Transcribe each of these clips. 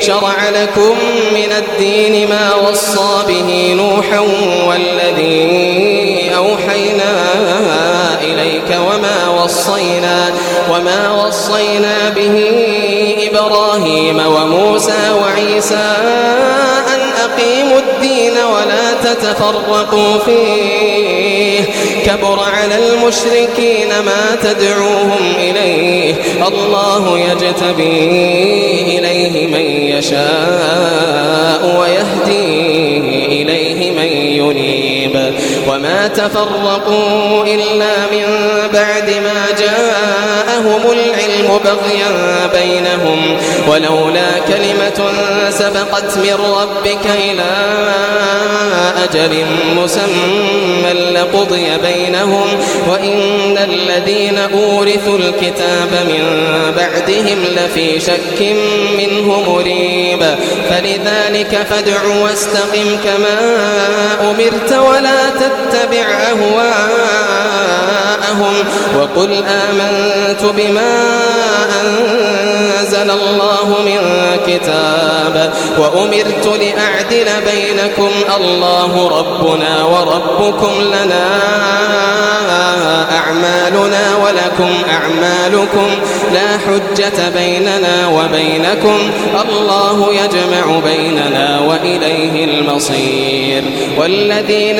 شرع لكم من الدين ما وصى به نوحا والذي أوحينا إليك وما وصينا به إبراهيم وموسى وعيسى أن أقيموا الدين ولا تتفرقوا فيه كبر على المشركين ما تدعوهم إليه الله يجتبي إليه من يشاء ويهدي إليه من ينيب وما تفرقوا إلا من بعد ما جاءهم العلم بغيا بينهم ولولا كلمة سبقت من ربك إلى أجل مسمى لقضي بينهم وإن الذين أورثوا الكتاب من بعدهم لفي شك منه مريب فلذلك فادع واستقم كما أمرت ولا تتبع أهواءهم وقل آمنت بما أنزل الله من كتاب وأمرت لأعدل بينكم الله ربنا وربكم لنا أعمالنا ولكم أعمالكم لا حجة بيننا وبينكم الله يجمع بيننا وإليه المصير والذين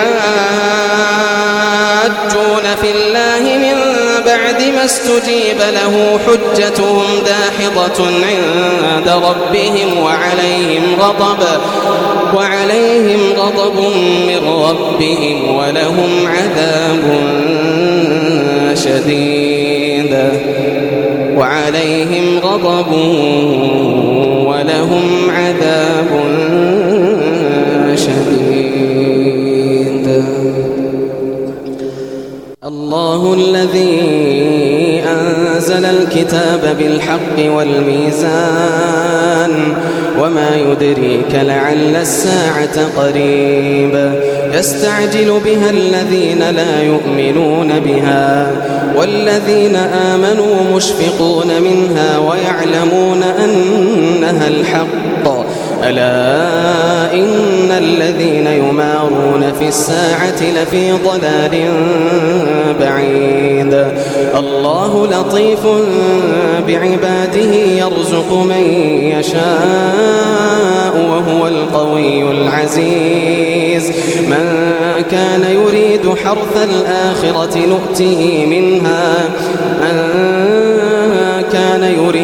يحاجون في الله من بعد ما استجيب له حجتهم داحضة عند ربهم وعليهم غضب من ربهم ولهم عذاب شديد وعليهم غضب ولهم عذاب شديد الله الذي أنزل الكتاب بالحق والميزان وما يدريك لعل الساعة قريب يستعجل بها الذين لا يؤمنون بها والذين آمنوا مشفقون منها ويعلمون أنها الحق ألا إن الذين يمارون في الساعة لفي ضلال بعيد الله لطيف بعباده يرزق من يشاء وهو القوي العزيز من كان يريد حرث الآخرة نؤته منها من كان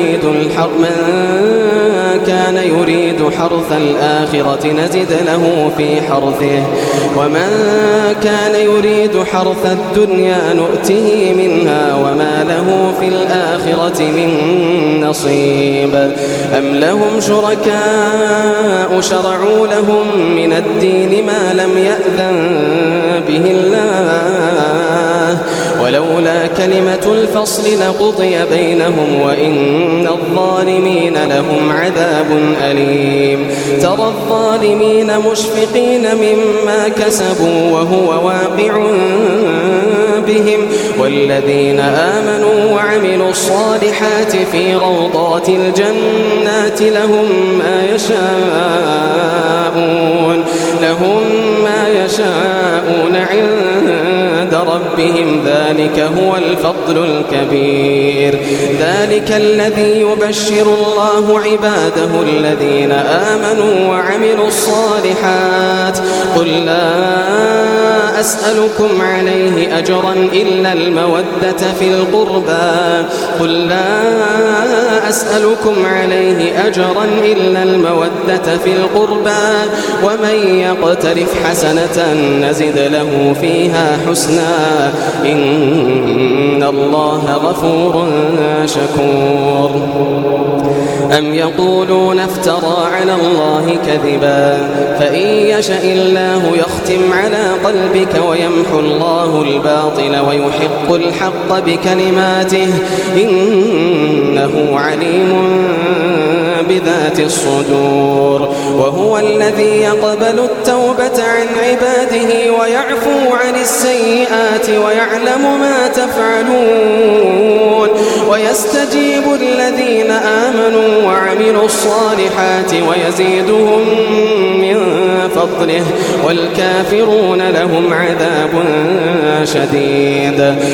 يريد حرث الآخرة نزد له في حرثه ومن كان يريد حرث الدنيا نؤته منها وما له في الآخرة من نصيب أم لهم شركاء شرعوا لهم من الدين ما لم يأذن به الله ولولا كلمة الفصل لقضي بينهم وإن الظالمين لهم عذاب أليم ترى الظالمين مشفقين مما كسبوا وهو واقع بهم والذين آمنوا وعملوا الصالحات في روضات الجنات لهم ما يشاءون عند ربهم ذلك هو الفضل الكبير ذلك الذي يبشر الله عباده الذين آمنوا وعملوا الصالحات قل لا أسألكم عليه أجرا إلا المودة في القربى ومن يقترف حسنة نزد له فيها حسنا إن الله غفور شكور أم يقولون افترى على الله كذبا فإن يشأ الله يختم على قلبك ويمحو الله الباطل ويحق الحق بكلماته إنه عليم بذات الصدور وهو الذي يقبل التوبة عن عباده ويعفو عن السيئات ويعلم ما تفعلون ويستجيب الذين آمنوا وعملوا الصالحات ويزيدهم من فضله والكافرون لهم عذاب شديد.